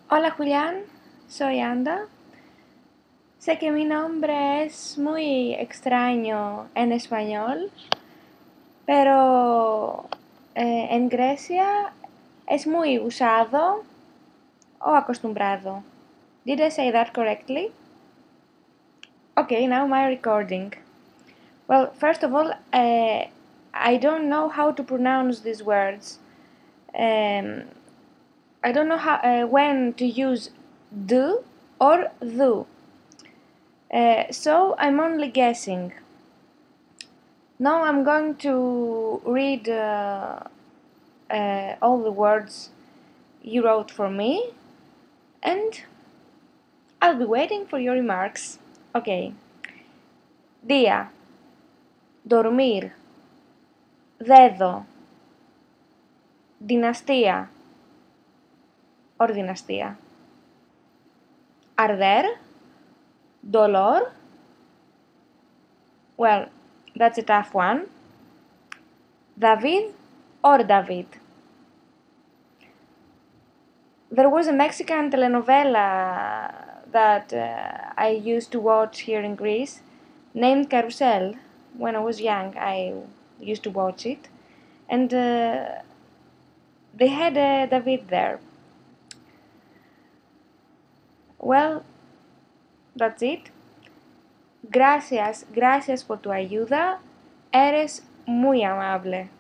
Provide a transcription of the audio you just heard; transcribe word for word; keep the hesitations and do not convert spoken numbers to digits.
Hola Julián, soy Anda. Sé que mi nombre es muy extraño en español, pero eh, en Grecia es muy usado o acostumbrado. Did I say that correctly? Okay, now my recording. Well, first of all, uh, I don't know how to pronounce these words. Um, I don't know how uh, when to use do or do. Uh, so I'm only guessing. Now I'm going to read uh, uh, all the words you wrote for me, and I'll be waiting for your remarks. Okay. Día, dormir, dedo, dinastía, or dinastía. Arder, dolor. Well, that's a tough one. David or David. There was a Mexican telenovela that uh, I used to watch here in Greece named Carusel. When I was young, I used to watch it, and uh, they had uh, David there. Well, that's it. Gracias, gracias por tu ayuda. Eres muy amable.